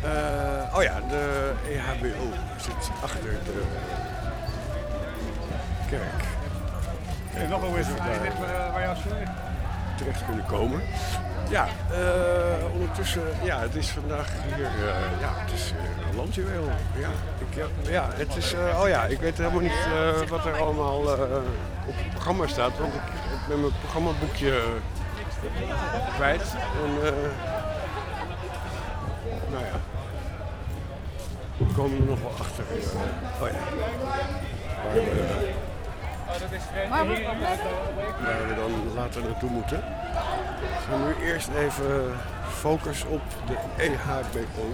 Oh ja, de EHBO zit achter de kerk. En nog een wissel waar je als terecht kunnen komen. Ja, ondertussen, ja, het is vandaag hier, ja, het is een landjuweel. Ja, het is, oh ja, ik weet helemaal niet wat er allemaal op het programma staat, want ik ben mijn programmaboekje kwijt. En, nou ja, we komen er nog wel achter. Oh ja, waar we dan later naartoe moeten. We gaan nu eerst even focus op de EHBO.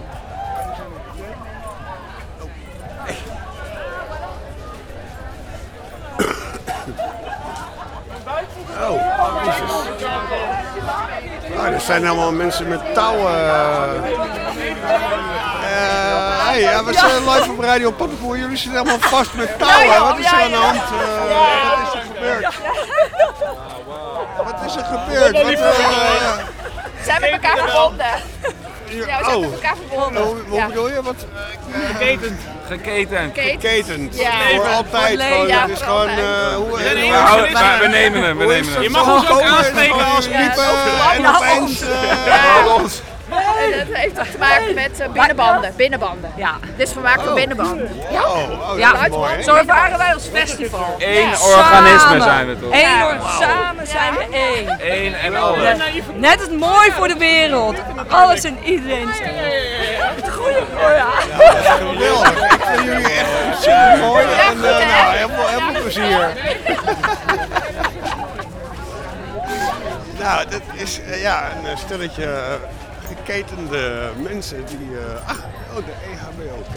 Oh, jezus. Er zijn allemaal mensen met touwen. Hey, we zijn live op Radio Paddenpoel. Jullie zitten allemaal vast met touwen. Wat is er aan de hand? Wat is er gebeurd? Wat is er gebeurd? Ze hebben elkaar verbonden. Ja, we zijn met elkaar verbonden. Hoe bedoel je? Wat? Geketend. Ja. Voor altijd. Gewoon, Ja, het is gewoon. We nemen hem. Je mag ons ook aanspreken als liepen en opeens. Dat heeft toch te maken met binnenbanden. Ja. Dit is vermaakt van binnenbanden. Dat is mooi. Zo ervaren wij ons festival. Eén organisme zijn we toch? Samen zijn we één. Eén en alles. Net het mooi voor de wereld. Alles en iedereen. Het goede voor ja. Geweldig. Ik vind jullie echt super mooi. En heel veel plezier. Nou, dat is een stelletje geketende mensen die... de EHBO.